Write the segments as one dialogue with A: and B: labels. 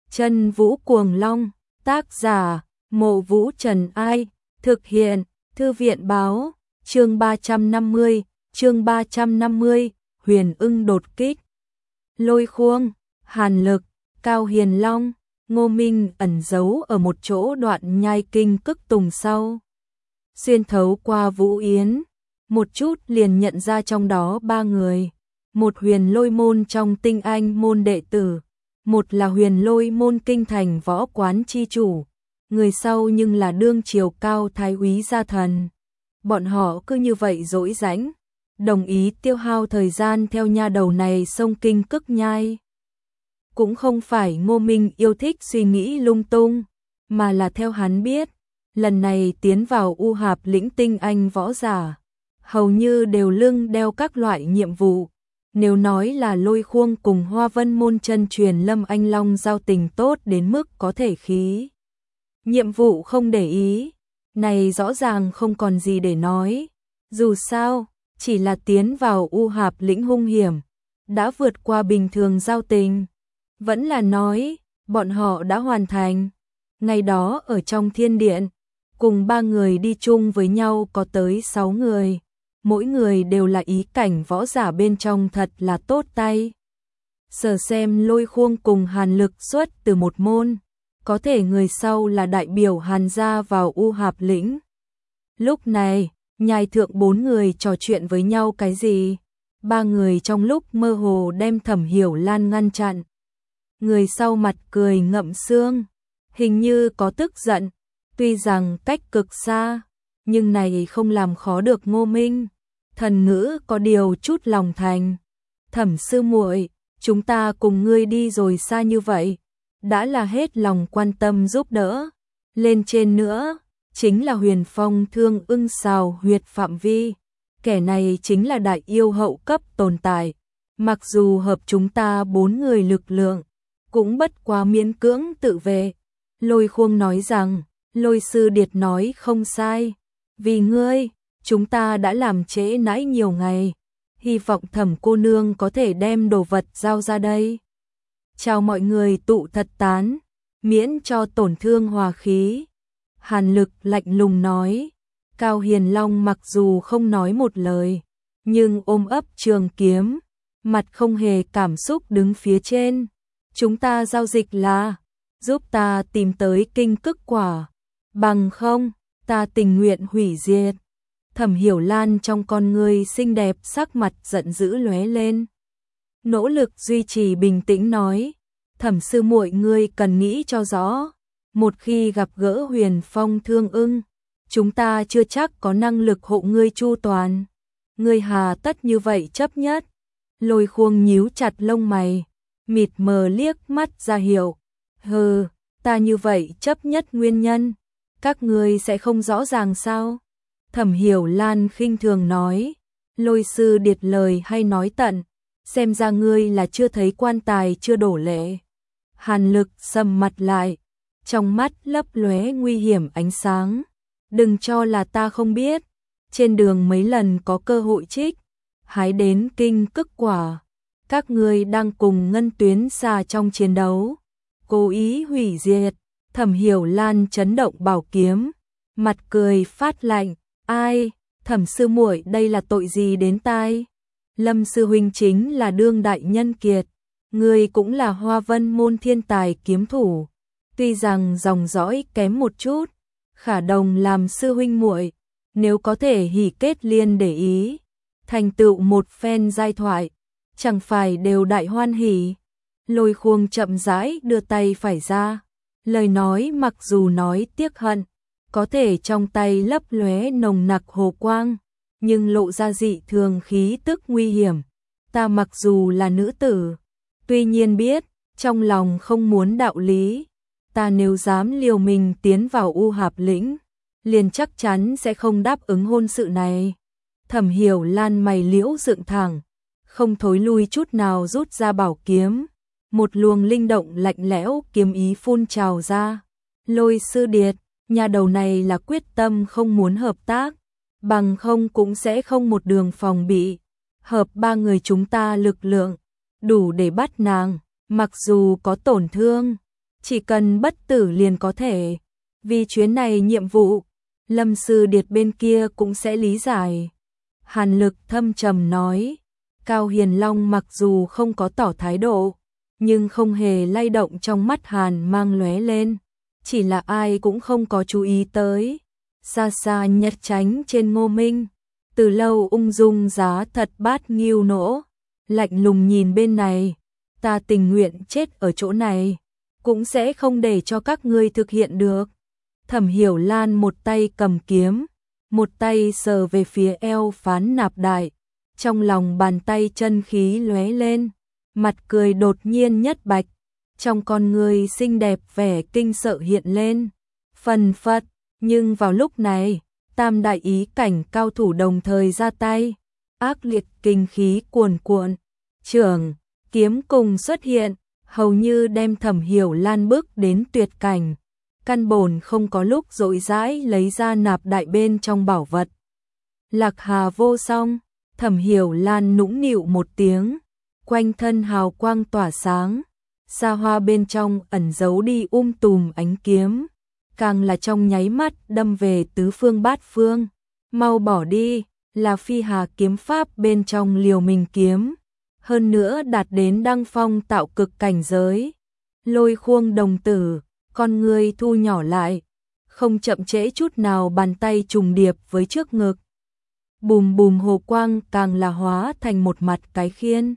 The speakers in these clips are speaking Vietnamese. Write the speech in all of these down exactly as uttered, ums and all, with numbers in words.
A: Chân Vũ Cuồng Long, tác giả, Mộ Vũ Trần Ai, thực hiện, Thư viện Báo, chương ba trăm năm mươi, chương ba trăm năm mươi, Huyền Ưng đột kích. Lôi Khuông, Hàn Lực, Cao Hiền Long, Ngô Minh ẩn giấu ở một chỗ đoạn nhai kinh cức tùng sau. Xuyên thấu qua Vũ Yến, một chút liền nhận ra trong đó ba người. Một huyền lôi môn trong tinh anh môn đệ tử, một là huyền lôi môn kinh thành võ quán chi chủ, người sau nhưng là đương triều cao thái úy gia thần. Bọn họ cứ như vậy dỗi rãnh, đồng ý tiêu hao thời gian theo nha đầu này sông kinh cức nhai. Cũng không phải Ngô Minh yêu thích suy nghĩ lung tung, mà là theo hắn biết, lần này tiến vào U Hạp lĩnh tinh anh võ giả, hầu như đều lưng đeo các loại nhiệm vụ. Nếu nói là Lôi Khuông cùng Hoa Vân môn chân truyền Lâm Anh Long giao tình tốt đến mức có thể khí nhiệm vụ không để ý, này rõ ràng không còn gì để nói. Dù sao, chỉ là tiến vào U Hạp lĩnh hung hiểm, đã vượt qua bình thường giao tình. Vẫn là nói, bọn họ đã hoàn thành. Ngày đó ở trong thiên điện, cùng ba người đi chung với nhau có tới sáu người. Mỗi người đều là ý cảnh võ giả bên trong thật là tốt tay. Sở xem Lôi Khuông cùng Hàn Lực xuất từ một môn, có thể người sau là đại biểu Hàn gia vào U Hạp lĩnh. Lúc này, nhai thượng bốn người trò chuyện với nhau cái gì? Ba người trong lúc mơ hồ đem Thẩm Hiểu Lan ngăn chặn. Người sau mặt cười ngậm xương, hình như có tức giận, tuy rằng cách cực xa, nhưng này không làm khó được Ngô Minh. Thần ngữ có điều chút lòng thành. Thẩm sư muội, chúng ta cùng ngươi đi rồi xa như vậy, đã là hết lòng quan tâm giúp đỡ. Lên trên nữa, chính là Huyền Phong Thương Ưng xào huyệt phạm vi. Kẻ này chính là đại yêu hậu cấp tồn tại. Mặc dù hợp chúng ta bốn người lực lượng, cũng bất quá miễn cưỡng tự vệ. Lôi Khuông nói rằng, Lôi sư điệt nói không sai. Vì ngươi, chúng ta đã làm trễ nãi nhiều ngày, hy vọng Thẩm cô nương có thể đem đồ vật giao ra đây. Chào mọi người tụ thật tán, miễn cho tổn thương hòa khí. Hàn Lực lạnh lùng nói. Cao Hiền Long mặc dù không nói một lời, nhưng ôm ấp trường kiếm, mặt không hề cảm xúc đứng phía trên. Chúng ta giao dịch là, giúp ta tìm tới kinh cức quả, bằng không, ta tình nguyện hủy diệt. Thẩm Hiểu Lan trong con ngươi xinh đẹp sắc mặt giận dữ lóe lên. Nỗ lực duy trì bình tĩnh nói, Thẩm sư muội ngươi cần nghĩ cho rõ, một khi gặp gỡ Huyền Phong Thương Ưng, chúng ta chưa chắc có năng lực hộ ngươi chu toàn. Ngươi hà tất như vậy chấp nhất. Lôi Khuông nhíu chặt lông mày, mịt mờ liếc mắt ra hiệu. Hừ, ta như vậy chấp nhất nguyên nhân, các ngươi sẽ không rõ ràng sao? Thẩm Hiểu Lan khinh thường nói. Lôi sư điệt lời hay nói tận, xem ra ngươi là chưa thấy quan tài chưa đổ lệ. Hàn Lực sầm mặt lại, trong mắt lấp lóe nguy hiểm ánh sáng. Đừng cho là ta không biết, trên đường mấy lần có cơ hội trích, hái đến kinh cức quả. Các ngươi đang cùng Ngân Tuyến Xà trong chiến đấu, cố ý hủy diệt. Thẩm Hiểu Lan chấn động bảo kiếm, mặt cười phát lạnh. Ai, Thẩm sư muội đây là tội gì đến tai? Lâm sư huynh chính là đương đại nhân kiệt, người cũng là Hoa Vân môn thiên tài kiếm thủ. Tuy rằng dòng dõi kém một chút, khả đồng làm sư huynh muội, nếu có thể hỉ kết liên để ý, thành tựu một phen giai thoại, chẳng phải đều đại hoan hỉ. Lôi Khuông chậm rãi đưa tay phải ra, lời nói mặc dù nói tiếc hận, có thể trong tay lấp lóe nồng nặc hồ quang, nhưng lộ ra dị thường khí tức nguy hiểm. Ta mặc dù là nữ tử, tuy nhiên biết, trong lòng không muốn đạo lý. Ta nếu dám liều mình tiến vào U Hạp lĩnh, liền chắc chắn sẽ không đáp ứng hôn sự này. Thẩm Hiểu Lan mày liễu dựng thẳng, không thối lui chút nào rút ra bảo kiếm. Một luồng linh động lạnh lẽo kiếm ý phun trào ra. Lôi sư điệt, nhà đầu này là quyết tâm không muốn hợp tác, bằng không cũng sẽ không một đường phòng bị. Hợp ba người chúng ta lực lượng, đủ để bắt nàng, mặc dù có tổn thương, chỉ cần bất tử liền có thể. Vì chuyến này nhiệm vụ, Lâm Sư Điệt bên kia cũng sẽ lý giải. Hàn Lực thâm trầm nói, Cao Hiền Long mặc dù không có tỏ thái độ, nhưng không hề lay động, trong mắt Hàn mang lóe lên, chỉ là ai cũng không có chú ý tới. Xa xa Nhất Chánh trên Ngô Minh, từ lâu ung dung giá thật bát nghiêu nỗ, lạnh lùng nhìn bên này, ta tình nguyện chết ở chỗ này, cũng sẽ không để cho các ngươi thực hiện được. Thẩm Hiểu Lan một tay cầm kiếm, một tay sờ về phía eo Phán Nạp Đại, trong lòng bàn tay chân khí lóe lên, mặt cười đột nhiên nhất bạch, trong con người xinh đẹp vẻ kinh sợ hiện lên, phần phật, nhưng vào lúc này, tam đại ý cảnh cao thủ đồng thời ra tay, ác liệt kinh khí cuồn cuộn, trưởng, kiếm cùng xuất hiện, hầu như đem Thẩm Hiểu Lan bước đến tuyệt cảnh. Căn bổn không có lúc rỗi rãi lấy ra Nạp Đại bên trong bảo vật. Lạc Hà vô song, Thẩm Hiểu Lan nũng nịu một tiếng, quanh thân hào quang tỏa sáng, xa hoa bên trong ẩn giấu đi um tùm ánh kiếm, càng là trong nháy mắt đâm về tứ phương bát phương. Mau bỏ đi, là Phi Hà kiếm pháp bên trong Liều Mình kiếm, hơn nữa đạt đến đăng phong tạo cực cảnh giới. Lôi Khuông đồng tử, con người thu nhỏ lại, không chậm trễ chút nào, bàn tay trùng điệp với trước ngực. Bùm bùm hồ quang càng là hóa thành một mặt cái khiên.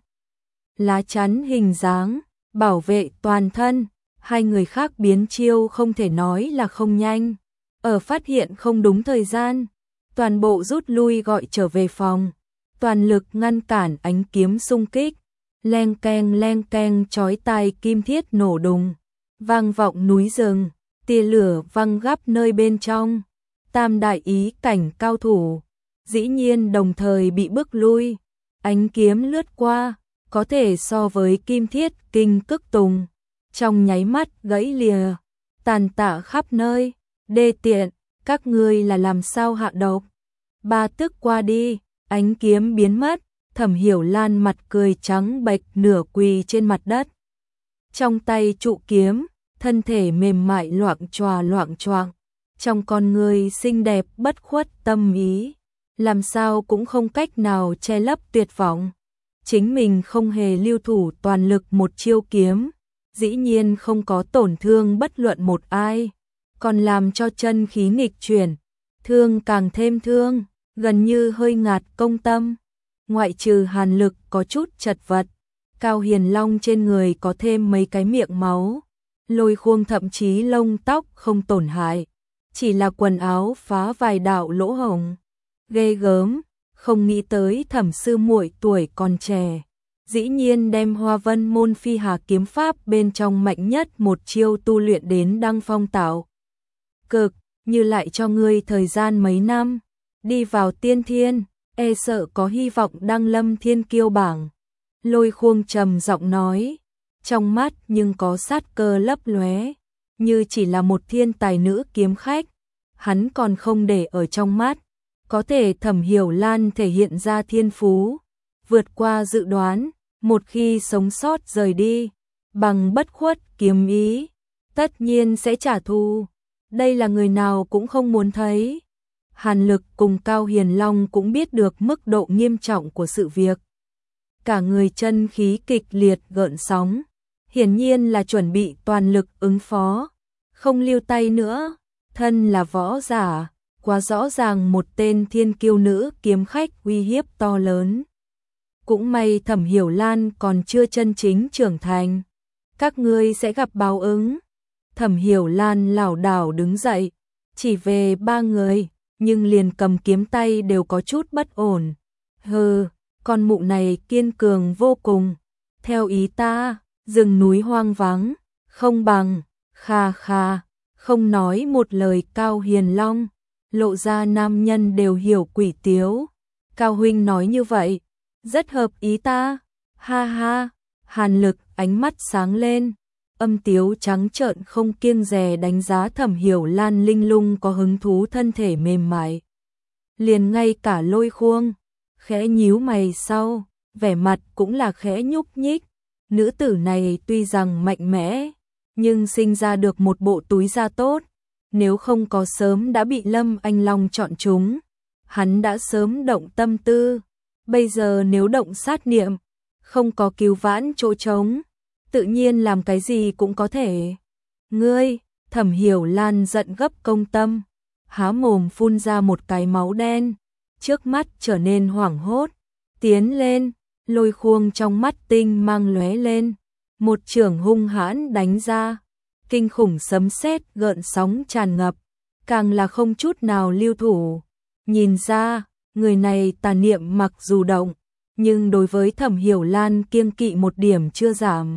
A: Lá chắn hình dáng, bảo vệ toàn thân, hai người khác biến chiêu không thể nói là không nhanh. Ở phát hiện không đúng thời gian, toàn bộ rút lui gọi trở về phòng, toàn lực ngăn cản ánh kiếm xung kích. Leng keng leng keng chói tai kim thiết nổ đùng, vang vọng núi rừng, tia lửa văng gấp nơi bên trong. Tam đại ý cảnh cao thủ, dĩ nhiên đồng thời bị bước lui, ánh kiếm lướt qua, có thể so với kim thiết kinh cức tùng, trong nháy mắt gãy lìa, tàn tạ khắp nơi. Đê tiện, các ngươi là làm sao hạ độc? Ba tức qua đi, ánh kiếm biến mất, Thẩm Hiểu Lan mặt cười trắng bệch nửa quỳ trên mặt đất. Trong tay trụ kiếm, thân thể mềm mại loạng choạng loạng choạng, trong con người xinh đẹp bất khuất tâm ý, làm sao cũng không cách nào che lấp tuyệt vọng. Chính mình không hề lưu thủ toàn lực một chiêu kiếm, dĩ nhiên không có tổn thương bất luận một ai, còn làm cho chân khí nghịch chuyển, thương càng thêm thương, gần như hơi ngạt công tâm. Ngoại trừ Hàn Lực có chút chật vật, Cao Hiền Long trên người có thêm mấy cái miệng máu, Lôi Khuông thậm chí lông tóc không tổn hại, chỉ là quần áo phá vài đạo lỗ hổng. Ghê gớm, không nghĩ tới Thẩm sư muội tuổi còn trẻ, dĩ nhiên đem Hoa Vân môn Phi Hà kiếm pháp bên trong mạnh nhất một chiêu tu luyện đến đăng phong tạo cực, như lại cho ngươi thời gian mấy năm, đi vào tiên thiên, e sợ có hy vọng đăng lâm thiên kiêu bảng. Lôi Khuông trầm giọng nói, trong mắt nhưng có sát cơ lấp lóe, như chỉ là một thiên tài nữ kiếm khách, hắn còn không để ở trong mắt. Có thể Thẩm Hiểu Lan thể hiện ra thiên phú, vượt qua dự đoán, một khi sống sót rời đi, bằng bất khuất kiếm ý, tất nhiên sẽ trả thù. Đây là người nào cũng không muốn thấy. Hàn Lực cùng Cao Hiền Long cũng biết được mức độ nghiêm trọng của sự việc. Cả người chân khí kịch liệt gợn sóng, hiển nhiên là chuẩn bị toàn lực ứng phó, không lưu tay nữa. Thân là võ giả, quá rõ ràng một tên thiên kiêu nữ kiếm khách uy hiếp to lớn. Cũng may Thẩm Hiểu Lan còn chưa chân chính trưởng thành, các ngươi sẽ gặp báo ứng. Thẩm Hiểu Lan lảo đảo đứng dậy, chỉ về ba người, nhưng liền cầm kiếm tay đều có chút bất ổn. Hừ, con mụ này kiên cường vô cùng. Theo ý ta, rừng núi hoang vắng, không bằng, kha kha, không nói một lời. Cao Hiền Long, lộ ra nam nhân đều hiểu quỷ tiếu. Cao huynh nói như vậy, rất hợp ý ta. Ha ha, Hàn Lực ánh mắt sáng lên, âm tiếu trắng trợn không kiêng dè đánh giá Thẩm Hiểu Lan linh lung có hứng thú thân thể mềm mại. Liền ngay cả Lôi Khuông, khẽ nhíu mày sau, vẻ mặt cũng là khẽ nhúc nhích. Nữ tử này tuy rằng mạnh mẽ, nhưng sinh ra được một bộ túi da tốt, nếu không có sớm đã bị Lâm Anh Long chọn chúng, hắn đã sớm động tâm tư, bây giờ nếu động sát niệm, không có cứu vãn chỗ trống, tự nhiên làm cái gì cũng có thể. Ngươi, Thẩm Hiểu Lan giận gấp công tâm, há mồm phun ra một cái máu đen, trước mắt trở nên hoảng hốt, tiến lên, lôi khuông trong mắt tinh mang lóe lên, một chưởng hung hãn đánh ra, kinh khủng sấm sét gợn sóng tràn ngập, càng là không chút nào lưu thủ. Nhìn ra, người này tà niệm mặc dù động, nhưng đối với Thẩm Hiểu Lan kiêng kỵ một điểm chưa giảm.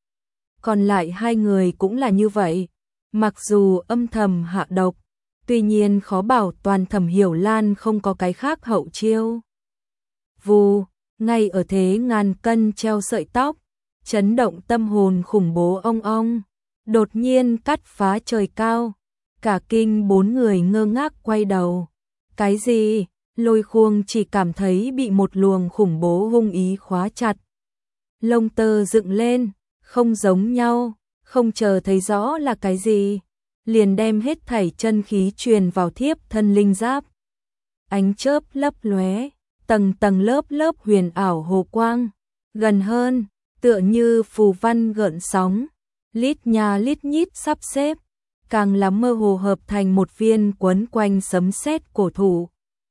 A: Còn lại hai người cũng là như vậy, mặc dù âm thầm hạ độc, tuy nhiên khó bảo toàn Thẩm Hiểu Lan không có cái khác hậu chiêu. Vù, ngay ở thế ngàn cân treo sợi tóc, chấn động tâm hồn khủng bố ong ong, đột nhiên cắt phá trời cao, cả kinh bốn người ngơ ngác quay đầu. Cái gì? Lôi khuông chỉ cảm thấy bị một luồng khủng bố hung ý khóa chặt. Lông tơ dựng lên, không giống nhau, không chờ thấy rõ là cái gì, liền đem hết thảy chân khí truyền vào thiếp thân linh giáp. Ánh chớp lấp lóe, tầng tầng lớp lớp huyền ảo hồ quang, gần hơn, tựa như phù văn gợn sóng, lít nhà lít nhít sắp xếp, càng lắm mơ hồ hợp thành một viên quấn quanh sấm sét cổ thụ.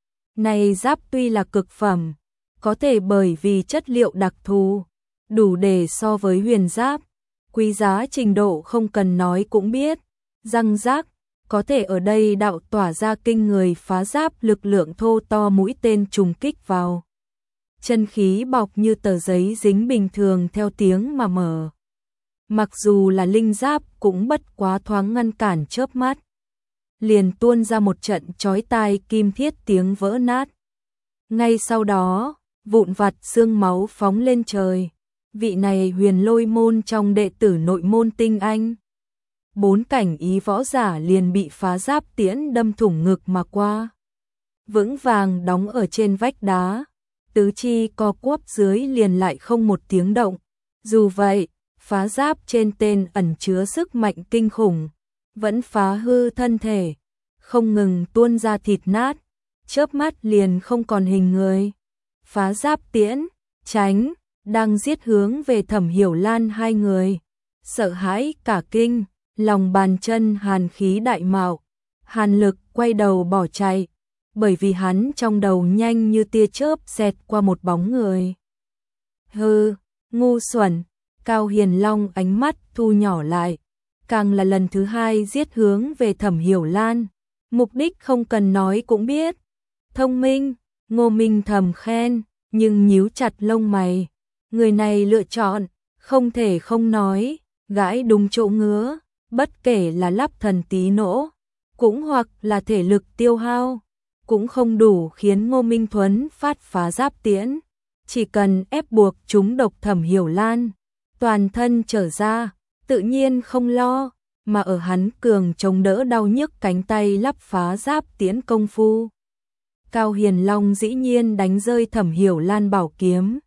A: Này giáp tuy là cực phẩm, có thể bởi vì chất liệu đặc thù, đủ để so với huyền giáp, quý giá trình độ không cần nói cũng biết, răng rác, có thể ở đây đạo tỏa ra kinh người phá giáp lực lượng thô to mũi tên trùng kích vào. Chân khí bọc như tờ giấy dính bình thường theo tiếng mà mở. Mặc dù là linh giáp cũng bất quá thoáng ngăn cản chớp mắt. Liền tuôn ra một trận chói tai kim thiết tiếng vỡ nát. Ngay sau đó, vụn vặt xương máu phóng lên trời. Vị này huyền lôi môn trong đệ tử nội môn tinh anh. Bốn cảnh ý võ giả liền bị phá giáp tiễn đâm thủng ngực mà qua. Vững vàng đóng ở trên vách đá. Tứ chi co quắp dưới liền lại không một tiếng động. Dù vậy, phá giáp trên tên ẩn chứa sức mạnh kinh khủng, vẫn phá hư thân thể, không ngừng tuôn ra thịt nát, chớp mắt liền không còn hình người. Phá giáp tiễn, tránh, đang giết hướng về Thẩm Hiểu Lan hai người, sợ hãi cả kinh, lòng bàn chân hàn khí đại mạo, Hàn Lực quay đầu bỏ chạy, bởi vì hắn trong đầu nhanh như tia chớp xẹt qua một bóng người. Hừ, ngu xuẩn. Cao Hiền Long ánh mắt thu nhỏ lại, càng là lần thứ hai giết hướng về Thẩm Hiểu Lan, mục đích không cần nói cũng biết. Thông minh, Ngô Minh thầm khen, nhưng nhíu chặt lông mày, người này lựa chọn, không thể không nói, gãi đúng chỗ ngứa, bất kể là lắp thần tí nỗ, cũng hoặc là thể lực tiêu hao, cũng không đủ khiến Ngô Minh Thuấn phát phá giáp tiễn, chỉ cần ép buộc chúng độc Thẩm Hiểu Lan. Toàn thân trở ra, tự nhiên không lo, mà ở hắn cường chống đỡ đau nhức cánh tay lắp phá giáp tiễn công phu. Cao Hiền Long dĩ nhiên đánh rơi Thẩm Hiểu Lan bảo kiếm,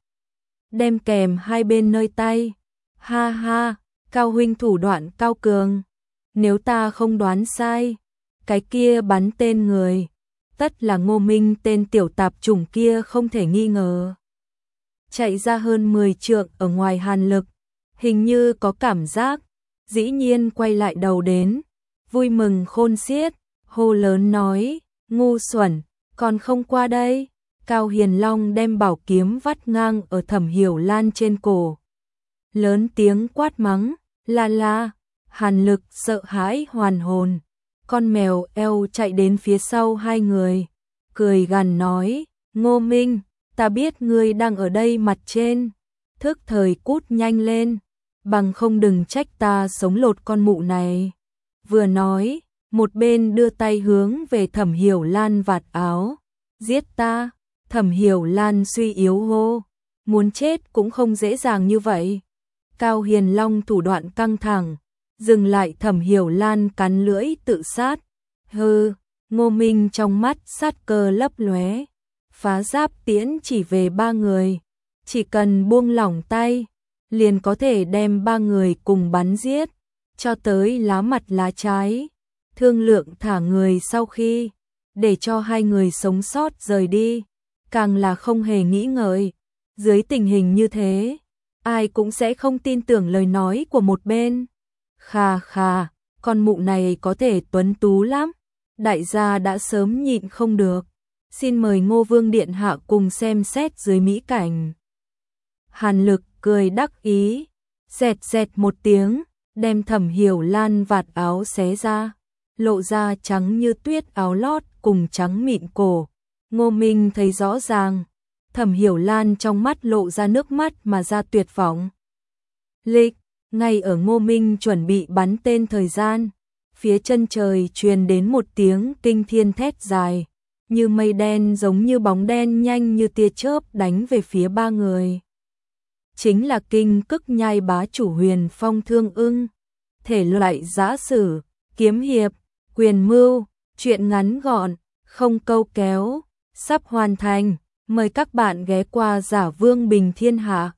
A: đem kèm hai bên nơi tay. Ha ha, Cao huynh thủ đoạn cao cường, nếu ta không đoán sai, cái kia bắn tên người, tất là Ngô Minh tên tiểu tạp chủng kia không thể nghi ngờ. Chạy ra hơn mười trượng ở ngoài Hàn Lực, hình như có cảm giác, dĩ nhiên quay lại đầu đến, vui mừng khôn xiết, hô lớn nói, ngu xuẩn, còn không qua đây. Cao Hiền Long đem bảo kiếm vắt ngang ở Thẩm Hiểu Lan trên cổ. Lớn tiếng quát mắng, la la, Hàn Lực sợ hãi hoàn hồn, con mèo eo chạy đến phía sau hai người, cười gằn nói, Ngô Minh, ta biết ngươi đang ở đây mặt trên, thức thời cút nhanh lên, bằng không đừng trách ta sống lột con mụ này. Vừa nói, một bên đưa tay hướng về Thẩm Hiểu Lan vạt áo, giết ta. Thẩm Hiểu Lan suy yếu hô, muốn chết cũng không dễ dàng như vậy. Cao Hiền Long thủ đoạn căng thẳng, dừng lại Thẩm Hiểu Lan cắn lưỡi tự sát. Hừ, Ngô Minh trong mắt sát cơ lấp lóe, phá giáp tiễn chỉ về ba người, chỉ cần buông lỏng tay, liền có thể đem ba người cùng bắn giết. cho tới lá mặt lá trái, thương lượng thả người sau khi, để cho hai người sống sót rời đi, càng là không hề nghĩ ngợi. Dưới tình hình như thế, ai cũng sẽ không tin tưởng lời nói của một bên. Khà khà, con mụ này có thể tuấn tú lắm, đại gia đã sớm nhịn không được. Xin mời Ngô Vương Điện Hạ cùng xem xét dưới mỹ cảnh. Hàn Lực cười đắc ý, dẹt dẹt một tiếng, đem Thẩm Hiểu Lan vạt áo xé ra, lộ ra trắng như tuyết áo lót cùng trắng mịn cổ. Ngô Minh thấy rõ ràng, Thẩm Hiểu Lan trong mắt lộ ra nước mắt mà ra tuyệt vọng. Lịch, ngay ở Ngô Minh chuẩn bị bắn tên thời gian, phía chân trời truyền đến một tiếng kinh thiên thét dài, như mây đen giống như bóng đen nhanh như tia chớp đánh về phía ba người. Chính là Kinh Cức Nhai bá chủ Huyền Phong Thương Ưng, thể loại giã sử, kiếm hiệp, quyền mưu, truyện ngắn gọn, không câu kéo, sắp hoàn thành, mời các bạn ghé qua Giả Vương Bình Thiên Hạ.